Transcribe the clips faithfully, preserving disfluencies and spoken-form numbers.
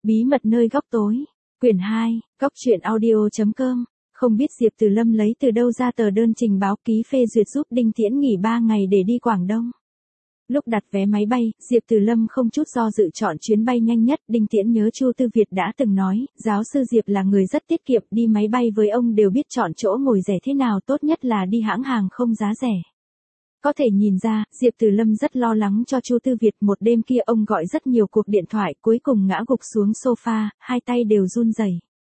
Bí mật nơi góc tối. Quyển hai, góc truyện audio chấm com. Không biết Diệp Từ Lâm lấy từ đâu ra tờ đơn trình báo ký phê duyệt giúp Đinh Tiễn nghỉ ba ngày để đi Quảng Đông. Lúc đặt vé máy bay, Diệp Từ Lâm không chút do dự chọn chuyến bay nhanh nhất. Đinh Tiễn nhớ Chu Tư Việt đã từng nói, giáo sư Diệp là người rất tiết kiệm, đi máy bay với ông đều biết chọn chỗ ngồi rẻ thế nào, tốt nhất là đi hãng hàng không giá rẻ. Có thể nhìn ra, Diệp Từ Lâm rất lo lắng cho Chu Tư Việt. Một đêm kia ông gọi rất nhiều cuộc điện thoại, cuối cùng ngã gục xuống sofa, hai tay đều run rẩy.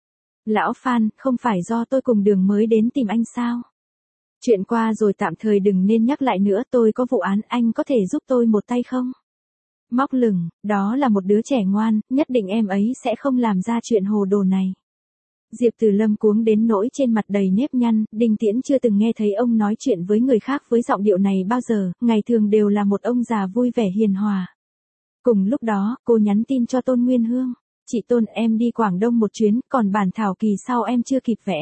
Lão Phan, không phải do tôi cùng Đường mới đến tìm anh sao? Chuyện qua rồi tạm thời đừng nên nhắc lại nữa, tôi có vụ án, anh có thể giúp tôi một tay không? Móc lửng, đó là một đứa trẻ ngoan, nhất định em ấy sẽ không làm ra chuyện hồ đồ này. Diệp Từ Lâm cuống đến nỗi trên mặt đầy nếp nhăn. Đinh Tiễn chưa từng nghe thấy ông nói chuyện với người khác với giọng điệu này bao giờ, ngày thường đều là một ông già vui vẻ hiền hòa. Cùng lúc đó, cô nhắn tin cho Tôn Nguyên Hương. Chị Tôn, em đi Quảng Đông một chuyến, còn bản thảo kỳ sau em chưa kịp vẽ.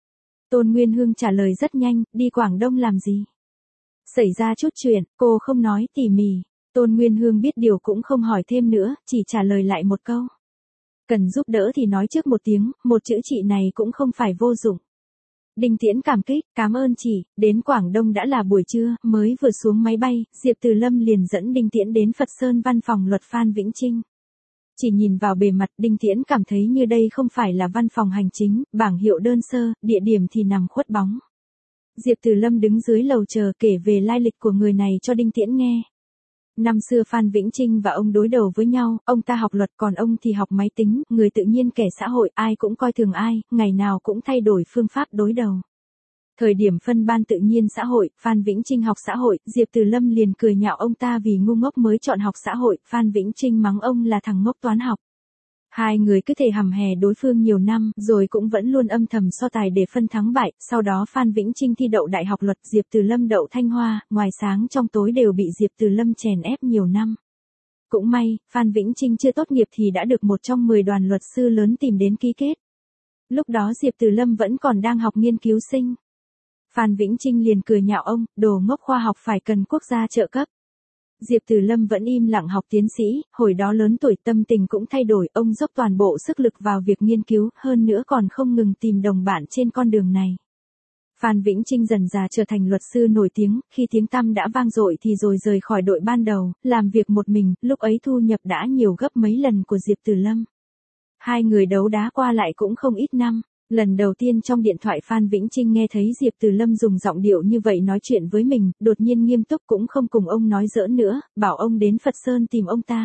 Tôn Nguyên Hương trả lời rất nhanh, đi Quảng Đông làm gì? Xảy ra chút chuyện, cô không nói tỉ mỉ. Tôn Nguyên Hương biết điều cũng không hỏi thêm nữa, chỉ trả lời lại một câu. Cần giúp đỡ thì nói trước một tiếng, một chữ chị này cũng không phải vô dụng. Đinh Tiễn cảm kích, cảm ơn chị. Đến Quảng Đông đã là buổi trưa, mới vừa xuống máy bay, Diệp Từ Lâm liền dẫn Đinh Tiễn đến Phật Sơn văn phòng luật Phan Vĩnh Trinh. Chỉ nhìn vào bề mặt, Đinh Tiễn cảm thấy như đây không phải là văn phòng hành chính, bảng hiệu đơn sơ, địa điểm thì nằm khuất bóng. Diệp Từ Lâm đứng dưới lầu chờ kể về lai lịch của người này cho Đinh Tiễn nghe. Năm xưa Phan Vĩnh Trinh và ông đối đầu với nhau, ông ta học luật còn ông thì học máy tính, người tự nhiên kẻ xã hội, ai cũng coi thường ai, ngày nào cũng thay đổi phương pháp đối đầu. Thời điểm phân ban tự nhiên xã hội, Phan Vĩnh Trinh học xã hội, Diệp Từ Lâm liền cười nhạo ông ta vì ngu ngốc mới chọn học xã hội, Phan Vĩnh Trinh mắng ông là thằng ngốc toán học. Hai người cứ thể hầm hè đối phương nhiều năm, rồi cũng vẫn luôn âm thầm so tài để phân thắng bại. Sau đó Phan Vĩnh Trinh thi đậu đại học luật, Diệp Từ Lâm đậu Thanh Hoa, ngoài sáng trong tối đều bị Diệp Từ Lâm chèn ép nhiều năm. Cũng may, Phan Vĩnh Trinh chưa tốt nghiệp thì đã được một trong mười đoàn luật sư lớn tìm đến ký kết. Lúc đó Diệp Từ Lâm vẫn còn đang học nghiên cứu sinh. Phan Vĩnh Trinh liền cười nhạo ông, đồ ngốc khoa học phải cần quốc gia trợ cấp. Diệp Từ Lâm vẫn im lặng học tiến sĩ, hồi đó lớn tuổi tâm tình cũng thay đổi, ông dốc toàn bộ sức lực vào việc nghiên cứu, hơn nữa còn không ngừng tìm đồng bạn trên con đường này. Phan Vĩnh Trinh dần dà trở thành luật sư nổi tiếng, khi tiếng tăm đã vang dội thì rồi rời khỏi đội ban đầu, làm việc một mình, lúc ấy thu nhập đã nhiều gấp mấy lần của Diệp Từ Lâm. Hai người đấu đá qua lại cũng không ít năm. Lần đầu tiên trong điện thoại Phan Vĩnh Trinh nghe thấy Diệp Từ Lâm dùng giọng điệu như vậy nói chuyện với mình, đột nhiên nghiêm túc cũng không cùng ông nói giỡn nữa, bảo ông đến Phật Sơn tìm ông ta.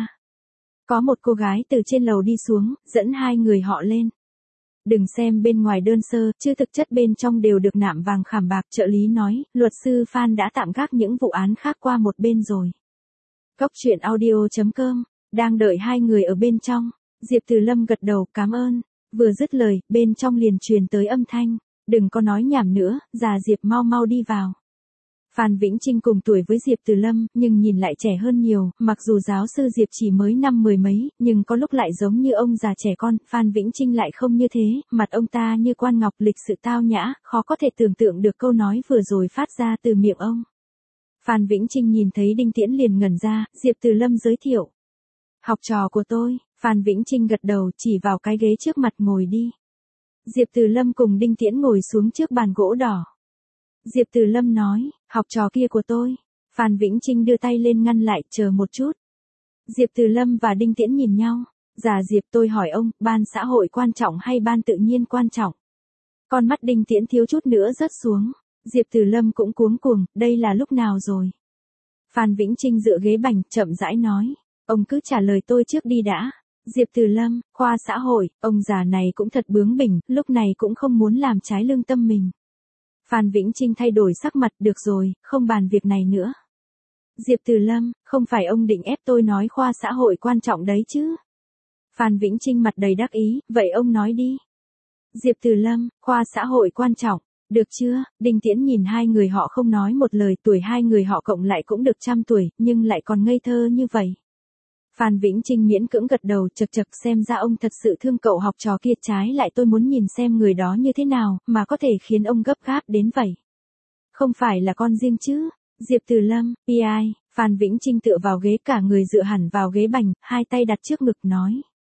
Có một cô gái từ trên lầu đi xuống, dẫn hai người họ lên. Đừng xem bên ngoài đơn sơ, chứ thực chất bên trong đều được nạm vàng khảm bạc, trợ lý nói, luật sư Phan đã tạm gác những vụ án khác qua một bên rồi. Góc truyện audio chấm com, đang đợi hai người ở bên trong. Diệp Từ Lâm gật đầu, cảm ơn. Vừa dứt lời, bên trong liền truyền tới âm thanh, đừng có nói nhảm nữa, già Diệp mau mau đi vào. Phan Vĩnh Trinh cùng tuổi với Diệp Từ Lâm, nhưng nhìn lại trẻ hơn nhiều, mặc dù giáo sư Diệp chỉ mới năm mười mấy, nhưng có lúc lại giống như ông già trẻ con, Phan Vĩnh Trinh lại không như thế, mặt ông ta như quan ngọc, lịch sự tao nhã, khó có thể tưởng tượng được câu nói vừa rồi phát ra từ miệng ông. Phan Vĩnh Trinh nhìn thấy Đinh Tiễn liền ngẩn ra, Diệp Từ Lâm giới thiệu. Học trò của tôi. Phan Vĩnh Trinh gật đầu, chỉ vào cái ghế trước mặt, ngồi đi. Diệp Từ Lâm cùng Đinh Tiễn ngồi xuống trước bàn gỗ đỏ. Diệp Từ Lâm nói, học trò kia của tôi. Phan Vĩnh Trinh đưa tay lên ngăn lại, chờ một chút. Diệp Từ Lâm và Đinh Tiễn nhìn nhau. Già Diệp, tôi hỏi ông, ban xã hội quan trọng hay ban tự nhiên quan trọng? Con mắt Đinh Tiễn thiếu chút nữa rớt xuống. Diệp Từ Lâm cũng cuống cuồng, đây là lúc nào rồi? Phan Vĩnh Trinh dựa ghế bành, chậm rãi nói. Ông cứ trả lời tôi trước đi đã. Diệp Từ Lâm, khoa xã hội, ông già này cũng thật bướng bỉnh, lúc này cũng không muốn làm trái lương tâm mình. Phan Vĩnh Trinh thay đổi sắc mặt, được rồi, không bàn việc này nữa. Diệp Từ Lâm, không phải ông định ép tôi nói khoa xã hội quan trọng đấy chứ? Phan Vĩnh Trinh mặt đầy đắc ý, vậy ông nói đi. Diệp Từ Lâm, khoa xã hội quan trọng, được chưa? Đinh Tiễn nhìn hai người họ không nói một lời, tuổi hai người họ cộng lại cũng được trăm tuổi, nhưng lại còn ngây thơ như vậy. Phan Vĩnh Trinh miễn cưỡng gật đầu, chật chật, xem ra ông thật sự thương cậu học trò kia, trái lại tôi muốn nhìn xem người đó như thế nào, mà có thể khiến ông gấp gáp đến vậy. Không phải là con riêng chứ? Diệp Từ Lâm, pi ai, Phan Vĩnh Trinh tựa vào ghế, cả người dựa hẳn vào ghế bành, hai tay đặt trước ngực nói.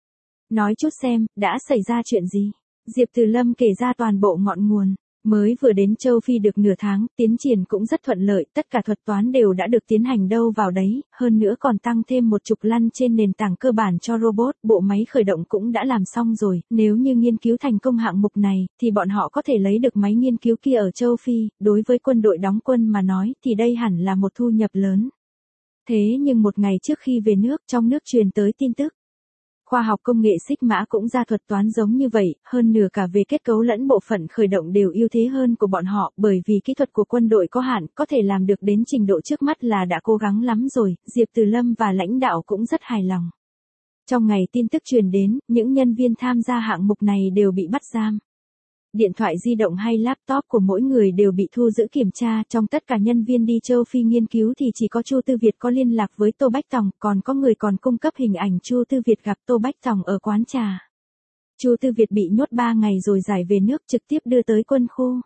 Nói chút xem, đã xảy ra chuyện gì? Diệp Từ Lâm kể ra toàn bộ ngọn nguồn. Mới vừa đến châu Phi được nửa tháng, tiến triển cũng rất thuận lợi, tất cả thuật toán đều đã được tiến hành đâu vào đấy, hơn nữa còn tăng thêm một chục lăn trên nền tảng cơ bản cho robot, bộ máy khởi động cũng đã làm xong rồi, nếu như nghiên cứu thành công hạng mục này, thì bọn họ có thể lấy được máy nghiên cứu kia ở châu Phi, đối với quân đội đóng quân mà nói, thì đây hẳn là một thu nhập lớn. Thế nhưng một ngày trước khi về nước, trong nước truyền tới tin tức. Khoa học công nghệ xích mã cũng ra thuật toán giống như vậy, hơn nửa cả về kết cấu lẫn bộ phận khởi động đều ưu thế hơn của bọn họ, bởi vì kỹ thuật của quân đội có hạn, có thể làm được đến trình độ trước mắt là đã cố gắng lắm rồi, Diệp Từ Lâm và lãnh đạo cũng rất hài lòng. Trong ngày tin tức truyền đến, những nhân viên tham gia hạng mục này đều bị bắt giam. Điện thoại di động hay laptop của mỗi người đều bị thu giữ kiểm tra, trong tất cả nhân viên đi châu Phi nghiên cứu thì chỉ có Chu Tư Việt có liên lạc với Tô Bách Tòng, còn có người còn cung cấp hình ảnh Chu Tư Việt gặp Tô Bách Tòng ở quán trà. Chu Tư Việt bị nhốt ba ngày rồi giải về nước trực tiếp đưa tới quân khu.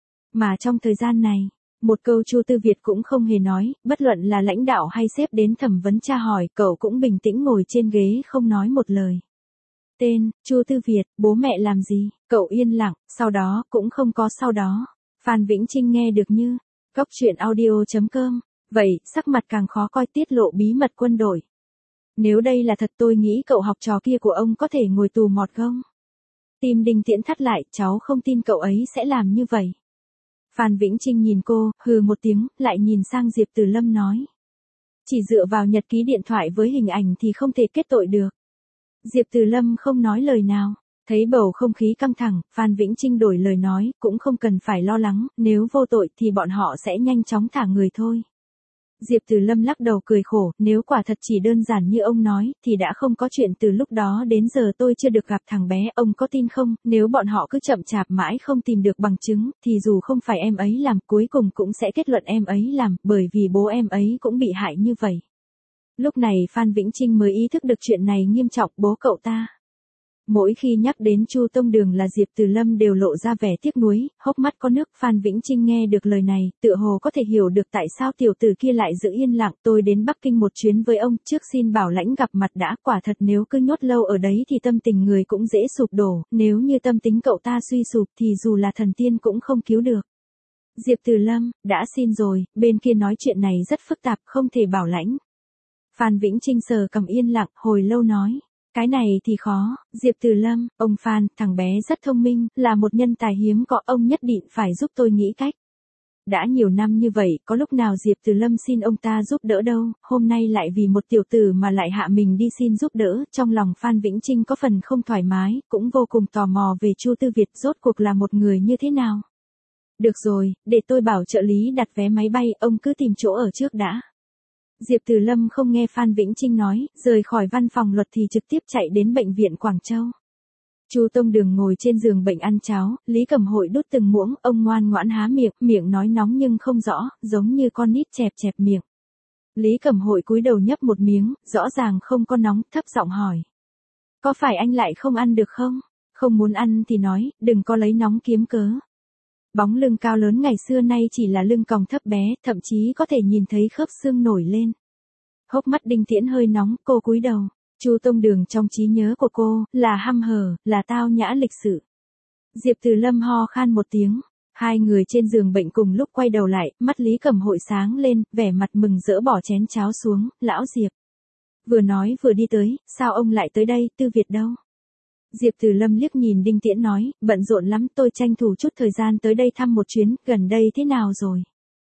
Mà trong thời gian này, một câu Chu Tư Việt cũng không hề nói, bất luận là lãnh đạo hay sếp đến thẩm vấn tra hỏi, cậu cũng bình tĩnh ngồi trên ghế không nói một lời. Tên, Chu Tư Việt, bố mẹ làm gì? Cậu yên lặng, sau đó, cũng không có sau đó. Phan Vĩnh Trinh nghe được như, cóc truyện audio chấm com, vậy, sắc mặt càng khó coi tiết lộ bí mật quân đội. Nếu đây là thật tôi nghĩ cậu học trò kia của ông có thể ngồi tù mọt gông. Tim Đinh Tiễn thắt lại, cháu không tin cậu ấy sẽ làm như vậy. Phan Vĩnh Trinh nhìn cô, hừ một tiếng, lại nhìn sang Diệp Từ Lâm nói. Chỉ dựa vào nhật ký điện thoại với hình ảnh thì không thể kết tội được. Diệp Từ Lâm không nói lời nào. Thấy bầu không khí căng thẳng, Phan Vĩnh Trinh đổi lời nói, cũng không cần phải lo lắng, nếu vô tội thì bọn họ sẽ nhanh chóng thả người thôi. Diệp Từ Lâm lắc đầu cười khổ, nếu quả thật chỉ đơn giản như ông nói, thì đã không có chuyện từ lúc đó đến giờ tôi chưa được gặp thằng bé, ông có tin không, nếu bọn họ cứ chậm chạp mãi không tìm được bằng chứng, thì dù không phải em ấy làm, cuối cùng cũng sẽ kết luận em ấy làm, bởi vì bố em ấy cũng bị hại như vậy. Lúc này Phan Vĩnh Trinh mới ý thức được chuyện này nghiêm trọng, bố cậu ta. Mỗi khi nhắc đến Chu Tông Đường là Diệp Từ Lâm đều lộ ra vẻ tiếc nuối, hốc mắt có nước. Phan Vĩnh Trinh nghe được lời này, tựa hồ có thể hiểu được tại sao tiểu tử kia lại giữ yên lặng. Tôi đến Bắc Kinh một chuyến với ông, trước xin bảo lãnh gặp mặt đã, quả thật nếu cứ nhốt lâu ở đấy thì tâm tình người cũng dễ sụp đổ, nếu như tâm tính cậu ta suy sụp thì dù là thần tiên cũng không cứu được. Diệp Từ Lâm, đã xin rồi, bên kia nói chuyện này rất phức tạp, không thể bảo lãnh. Phan Vĩnh Trinh sờ cầm yên lặng, hồi lâu nói. Cái này thì khó, Diệp Từ Lâm, ông Phan, thằng bé rất thông minh, là một nhân tài hiếm có, ông nhất định phải giúp tôi nghĩ cách. Đã nhiều năm như vậy, có lúc nào Diệp Từ Lâm xin ông ta giúp đỡ đâu, hôm nay lại vì một tiểu tử mà lại hạ mình đi xin giúp đỡ, trong lòng Phan Vĩnh Trinh có phần không thoải mái, cũng vô cùng tò mò về Chu Tư Việt rốt cuộc là một người như thế nào. Được rồi, để tôi bảo trợ lý đặt vé máy bay, ông cứ tìm chỗ ở trước đã. Diệp Từ Lâm không nghe Phan Vĩnh Trinh nói, rời khỏi văn phòng luật thì trực tiếp chạy đến bệnh viện Quảng Châu. Chu Tông Đường ngồi trên giường bệnh ăn cháo, Lý Cẩm Hội đút từng muỗng, ông ngoan ngoãn há miệng, miệng nói nóng nhưng không rõ, giống như con nít chẹp chẹp miệng. Lý Cẩm Hội cúi đầu nhấp một miếng, rõ ràng không có nóng, thấp giọng hỏi. Có phải anh lại không ăn được không? Không muốn ăn thì nói, đừng có lấy nóng kiếm cớ. Bóng lưng cao lớn ngày xưa nay chỉ là lưng còng thấp bé, thậm chí có thể nhìn thấy khớp xương nổi lên. Hốc mắt Đinh Tiễn hơi nóng, cô cúi đầu. Chu Tông Đường trong trí nhớ của cô, là hăm hở, là tao nhã lịch sự. Diệp Từ Lâm ho khan một tiếng. Hai người trên giường bệnh cùng lúc quay đầu lại, mắt Lý Cẩm Hội sáng lên, vẻ mặt mừng rỡ bỏ chén cháo xuống, lão Diệp. Vừa nói vừa đi tới, sao ông lại tới đây, Tư Việt đâu? Diệp Từ Lâm liếc nhìn Đinh Tiễn nói, bận rộn lắm, tôi tranh thủ chút thời gian tới đây thăm một chuyến, gần đây thế nào rồi?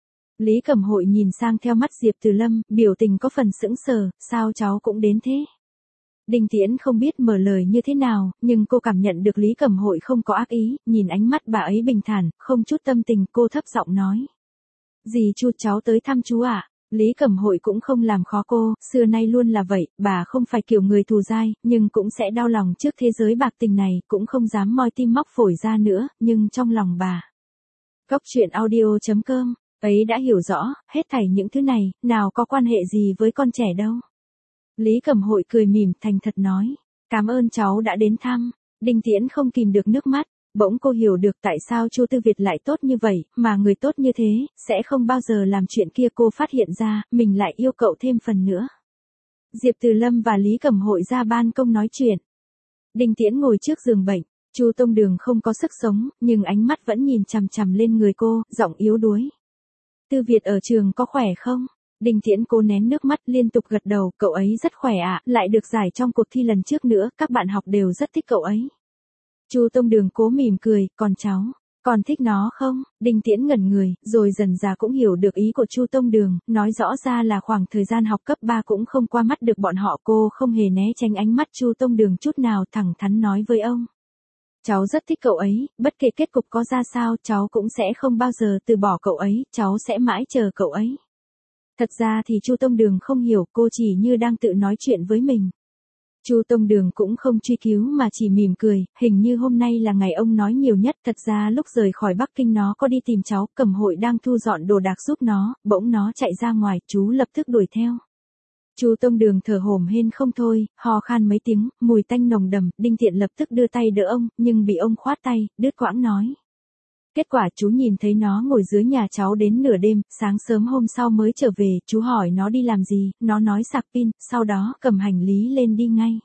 Lý Cẩm Hội nhìn sang theo mắt Diệp Từ Lâm, biểu tình có phần sững sờ, sao cháu cũng đến thế? Đinh Tiễn không biết mở lời như thế nào, nhưng cô cảm nhận được Lý Cẩm Hội không có ác ý, nhìn ánh mắt bà ấy bình thản, không chút tâm tình, cô thấp giọng nói. Dì Chu, cháu tới thăm chú ạ. À? Lý Cẩm Hội cũng không làm khó cô, xưa nay luôn là vậy, bà không phải kiểu người thù dai, nhưng cũng sẽ đau lòng trước thế giới bạc tình này, cũng không dám moi tim móc phổi ra nữa, nhưng trong lòng bà. Cóc truyện audio chấm com, ấy đã hiểu rõ, hết thảy những thứ này, nào có quan hệ gì với con trẻ đâu. Lý Cẩm Hội cười mỉm thành thật nói, cảm ơn cháu đã đến thăm. Đinh Tiễn không kìm được nước mắt. Bỗng cô hiểu được tại sao Chu Tư Việt lại tốt như vậy, mà người tốt như thế, sẽ không bao giờ làm chuyện kia. Cô phát hiện ra, mình lại yêu cậu thêm phần nữa. Diệp Từ Lâm và Lý Cẩm Hội ra ban công nói chuyện. Đinh Tiễn ngồi trước giường bệnh, Chu Tông Đường không có sức sống, nhưng ánh mắt vẫn nhìn chằm chằm lên người cô, giọng yếu đuối. Tư Việt ở trường có khỏe không? Đinh Tiễn cố nén nước mắt liên tục gật đầu, cậu ấy rất khỏe ạ, lại được giải trong cuộc thi lần trước nữa, các bạn học đều rất thích cậu ấy. Chu Tông Đường cố mỉm cười, còn cháu, còn thích nó không? Đinh Tiễn ngẩn người, rồi dần dà cũng hiểu được ý của Chu Tông Đường, nói rõ ra là khoảng thời gian học cấp ba cũng không qua mắt được bọn họ, cô không hề né tránh ánh mắt Chu Tông Đường chút nào, thẳng thắn nói với ông. Cháu rất thích cậu ấy, bất kể kết cục có ra sao, cháu cũng sẽ không bao giờ từ bỏ cậu ấy, cháu sẽ mãi chờ cậu ấy. Thật ra thì Chu Tông Đường không hiểu, cô chỉ như đang tự nói chuyện với mình. Chu Tông Đường cũng không truy cứu mà chỉ mỉm cười, hình như hôm nay là ngày ông nói nhiều nhất. Thật ra lúc rời khỏi Bắc Kinh nó có đi tìm cháu, Cẩm Hội đang thu dọn đồ đạc giúp nó, bỗng nó chạy ra ngoài, chú lập tức đuổi theo. Chu Tông Đường thở hổn hển không thôi, ho khan mấy tiếng, mùi tanh nồng đậm, Đinh Tiễn lập tức đưa tay đỡ ông, nhưng bị ông khoát tay, đứt quãng nói. Kết quả chú nhìn thấy nó ngồi dưới nhà cháu đến nửa đêm, sáng sớm hôm sau mới trở về, chú hỏi nó đi làm gì, nó nói sạc pin, sau đó cầm hành lý lên đi ngay.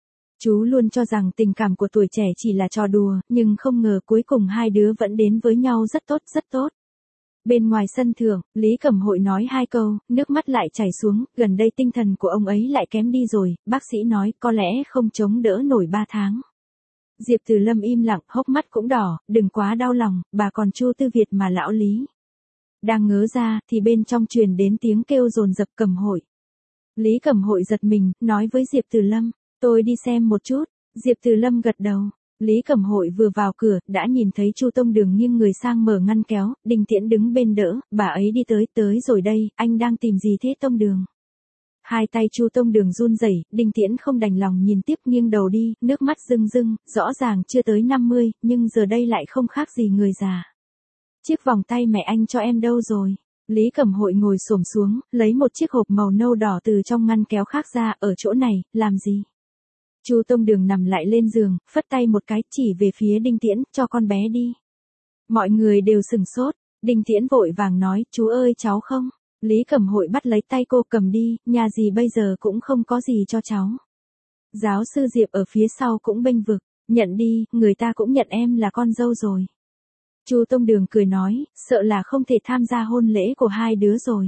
Chú luôn cho rằng tình cảm của tuổi trẻ chỉ là trò đùa, nhưng không ngờ cuối cùng hai đứa vẫn đến với nhau rất tốt, rất tốt. Bên ngoài sân thượng, Lý Cẩm Hội nói hai câu, nước mắt lại chảy xuống, gần đây tinh thần của ông ấy lại kém đi rồi, bác sĩ nói có lẽ không chống đỡ nổi ba tháng. Diệp Từ Lâm im lặng, hốc mắt cũng đỏ, đừng quá đau lòng, bà còn Chu Tư Việt mà lão Lý. Đang ngớ ra, thì bên trong truyền đến tiếng kêu dồn dập Cẩm Hội. Lý Cẩm Hội giật mình, nói với Diệp Từ Lâm, tôi đi xem một chút. Diệp Từ Lâm gật đầu. Lý Cẩm Hội vừa vào cửa, đã nhìn thấy Chu Tông Đường nghiêng người sang mở ngăn kéo, Đinh Tiễn đứng bên đỡ, bà ấy đi tới, tới rồi đây, anh đang tìm gì thế Tông Đường? Hai tay Chu Tông Đường run rẩy, Đinh Tiễn không đành lòng nhìn tiếp, nghiêng đầu đi, nước mắt rưng rưng, rõ ràng chưa tới năm mươi, nhưng giờ đây lại không khác gì người già. Chiếc vòng tay mẹ anh cho em đâu rồi? Lý Cẩm Hội ngồi xổm xuống, lấy một chiếc hộp màu nâu đỏ từ trong ngăn kéo khác ra, ở chỗ này, làm gì? Chu Tông Đường nằm lại lên giường, phất tay một cái, chỉ về phía Đinh Tiễn, cho con bé đi. Mọi người đều sừng sốt, Đinh Tiễn vội vàng nói, chú ơi cháu không. Lý Cẩm Hội bắt lấy tay cô, cầm đi, nhà gì bây giờ cũng không có gì cho cháu. Giáo sư Diệp ở phía sau cũng bênh vực, nhận đi, người ta cũng nhận em là con dâu rồi. Chu Tông Đường cười nói, sợ là không thể tham gia hôn lễ của hai đứa rồi.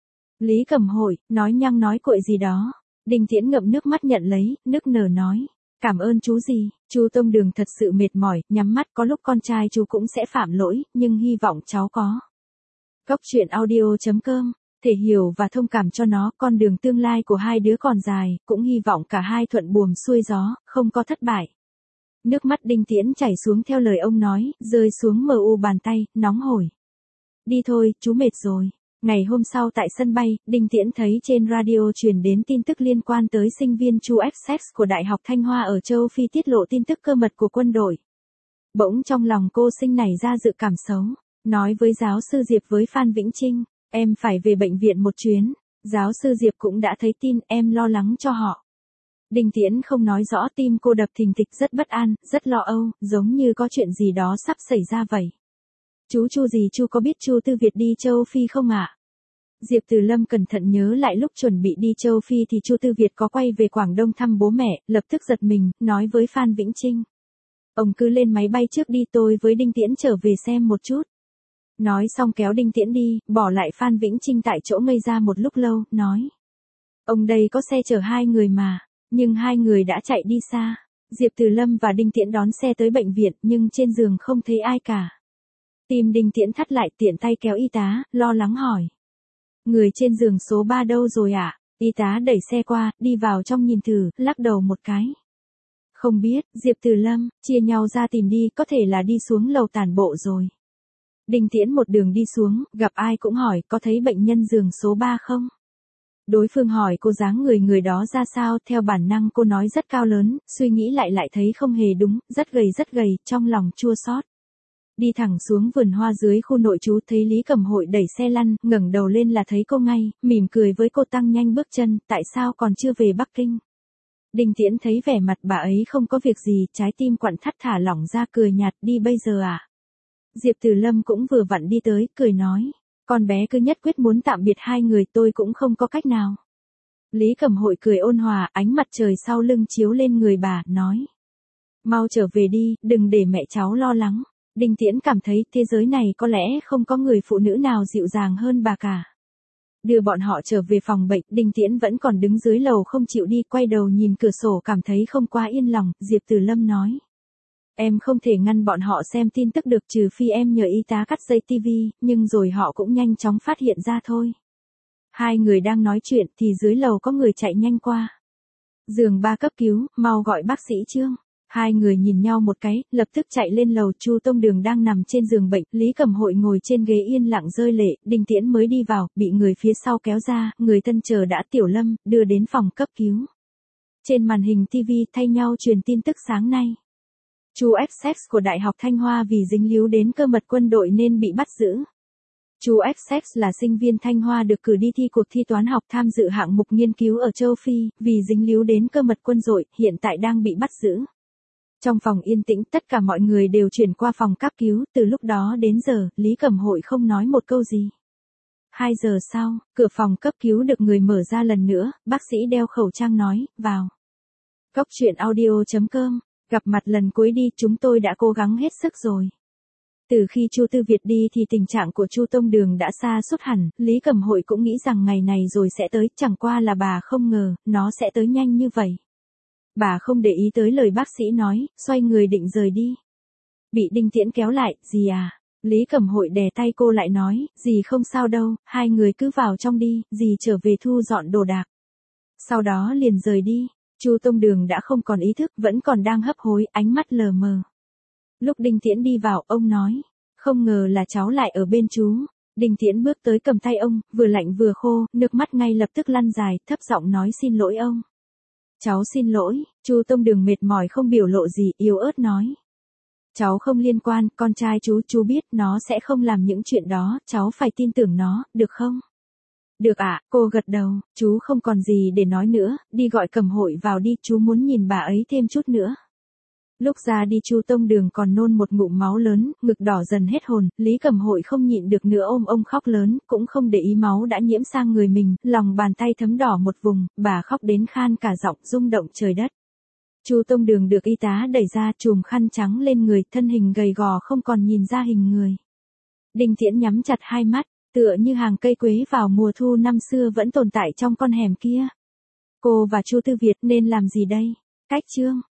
Lý Cẩm Hội, nói nhăng nói cuội gì đó. Đinh Tiễn ngậm nước mắt nhận lấy, nức nở nói, cảm ơn chú gì. Chu Tông Đường thật sự mệt mỏi, nhắm mắt, có lúc con trai chú cũng sẽ phạm lỗi, nhưng hy vọng cháu có. Góc truyện audio chấm com, thể hiểu và thông cảm cho nó, con đường tương lai của hai đứa còn dài, cũng hy vọng cả hai thuận buồm xuôi gió, không có thất bại. Nước mắt Đinh Tiễn chảy xuống theo lời ông nói, rơi xuống mờ u bàn tay, nóng hổi. Đi thôi, chú mệt rồi. Ngày hôm sau tại sân bay, Đinh Tiễn thấy trên radio truyền đến tin tức liên quan tới sinh viên Chu Essex của Đại học Thanh Hoa ở châu Phi tiết lộ tin tức cơ mật của quân đội. Bỗng trong lòng cô sinh nảy ra dự cảm xấu, nói với giáo sư Diệp với Phan Vĩnh Trinh, em phải về bệnh viện một chuyến. Giáo sư Diệp cũng đã thấy tin, em lo lắng cho họ. Đinh Tiễn không nói rõ, tim cô đập thình thịch, rất bất an, rất lo âu, giống như có chuyện gì đó sắp xảy ra vậy. Chú Chu gì Chu có biết Chu Tư Việt đi châu Phi không ạ? À? Diệp Từ Lâm cẩn thận nhớ lại lúc chuẩn bị đi châu Phi thì Chu Tư Việt có quay về Quảng Đông thăm bố mẹ, lập tức giật mình, nói với Phan Vĩnh Trinh. Ông cứ lên máy bay trước đi, tôi với Đinh Tiễn trở về xem một chút. Nói xong kéo Đinh Tiễn đi, bỏ lại Phan Vĩnh Trinh tại chỗ ngây ra một lúc lâu, nói. Ông đây có xe chở hai người mà, nhưng hai người đã chạy đi xa. Diệp Từ Lâm và Đinh Tiễn đón xe tới bệnh viện, nhưng trên giường không thấy ai cả. Tim Đinh Tiễn thắt lại, tiện tay kéo y tá, lo lắng hỏi. Người trên giường số ba đâu rồi ạ? À? Y tá đẩy xe qua, đi vào trong nhìn thử, lắc đầu một cái. Không biết, Diệp Từ Lâm, chia nhau ra tìm đi, có thể là đi xuống lầu tản bộ rồi. Đinh Tiễn một đường đi xuống, gặp ai cũng hỏi, có thấy bệnh nhân giường số ba không? Đối phương hỏi cô dáng người người đó ra sao, theo bản năng cô nói rất cao lớn, suy nghĩ lại lại thấy không hề đúng, rất gầy rất gầy, trong lòng chua xót. Đi thẳng xuống vườn hoa dưới khu nội trú, thấy Lý Cẩm Hội đẩy xe lăn, ngẩng đầu lên là thấy cô ngay, mỉm cười với cô, tăng nhanh bước chân, tại sao còn chưa về Bắc Kinh? Đinh Tiễn thấy vẻ mặt bà ấy không có việc gì, trái tim quặn thắt thả lỏng ra, cười nhạt, đi bây giờ à? Diệp Từ Lâm cũng vừa vặn đi tới, cười nói, con bé cứ nhất quyết muốn tạm biệt hai người, tôi cũng không có cách nào. Lý Cẩm Hội cười ôn hòa, ánh mặt trời sau lưng chiếu lên người bà, nói. Mau trở về đi, đừng để mẹ cháu lo lắng. Đinh Tiễn cảm thấy thế giới này có lẽ không có người phụ nữ nào dịu dàng hơn bà cả. Đưa bọn họ trở về phòng bệnh, Đinh Tiễn vẫn còn đứng dưới lầu không chịu đi, quay đầu nhìn cửa sổ cảm thấy không quá yên lòng, Diệp Từ Lâm nói. Em không thể ngăn bọn họ xem tin tức được trừ phi em nhờ y tá cắt dây tivi, nhưng rồi họ cũng nhanh chóng phát hiện ra thôi. Hai người đang nói chuyện thì dưới lầu có người chạy nhanh qua. Giường ba cấp cứu, mau gọi bác sĩ Trương. Hai người nhìn nhau một cái, lập tức chạy lên lầu. Chu Tông Đường đang nằm trên giường bệnh, Lý Cẩm Hội ngồi trên ghế yên lặng rơi lệ, Đinh Tiễn mới đi vào, bị người phía sau kéo ra, người thân chờ đã Tiểu Lâm, đưa đến phòng cấp cứu. Trên màn hình tivi thay nhau truyền tin tức sáng nay. Chu Essex của Đại học Thanh Hoa vì dính líu đến cơ mật quân đội nên bị bắt giữ. Chu Essex là sinh viên Thanh Hoa được cử đi thi cuộc thi toán học tham dự hạng mục nghiên cứu ở châu Phi, vì dính líu đến cơ mật quân đội, hiện tại đang bị bắt giữ. Trong phòng yên tĩnh, tất cả mọi người đều chuyển qua phòng cấp cứu, từ lúc đó đến giờ, Lý Cẩm Hội không nói một câu gì. Hai giờ sau, cửa phòng cấp cứu được người mở ra lần nữa, bác sĩ đeo khẩu trang nói, vào. Cốc truyện audio chấm com, gặp mặt lần cuối đi, chúng tôi đã cố gắng hết sức rồi. Từ khi Chu Tư Việt đi thì tình trạng của Chu Tông Đường đã sa sút hẳn, Lý Cẩm Hội cũng nghĩ rằng ngày này rồi sẽ tới, chẳng qua là bà không ngờ, nó sẽ tới nhanh như vậy. Bà không để ý tới lời bác sĩ nói, xoay người định rời đi. Bị Đinh Tiễn kéo lại, dì à? Lý Cẩm Hội đè tay cô lại nói, dì không sao đâu, hai người cứ vào trong đi, dì trở về thu dọn đồ đạc. Sau đó liền rời đi, Chu Tông Đường đã không còn ý thức, vẫn còn đang hấp hối, ánh mắt lờ mờ. Lúc Đinh Tiễn đi vào, ông nói, không ngờ là cháu lại ở bên chú. Đinh Tiễn bước tới cầm tay ông, vừa lạnh vừa khô, nước mắt ngay lập tức lăn dài, thấp giọng nói xin lỗi ông. Cháu xin lỗi, Chu Tông Đường mệt mỏi không biểu lộ gì, yếu ớt nói. Cháu không liên quan, con trai chú, chú biết nó sẽ không làm những chuyện đó, cháu phải tin tưởng nó, được không? Được ạ, à, cô gật đầu, chú không còn gì để nói nữa, đi gọi Cẩm Hội vào đi, chú muốn nhìn bà ấy thêm chút nữa. Lúc ra đi Chu Tông Đường còn nôn một ngụm máu lớn, ngực đỏ dần hết hồn, Lý Cẩm Hội không nhịn được nữa ôm ông khóc lớn, cũng không để ý máu đã nhiễm sang người mình, lòng bàn tay thấm đỏ một vùng, bà khóc đến khan cả giọng, rung động trời đất. Chu Tông Đường được y tá đẩy ra, chùm khăn trắng lên người, thân hình gầy gò không còn nhìn ra hình người. Đinh Tiễn nhắm chặt hai mắt, tựa như hàng cây quế vào mùa thu năm xưa vẫn tồn tại trong con hẻm kia. Cô và Chu Tư Việt nên làm gì đây? Cách Trương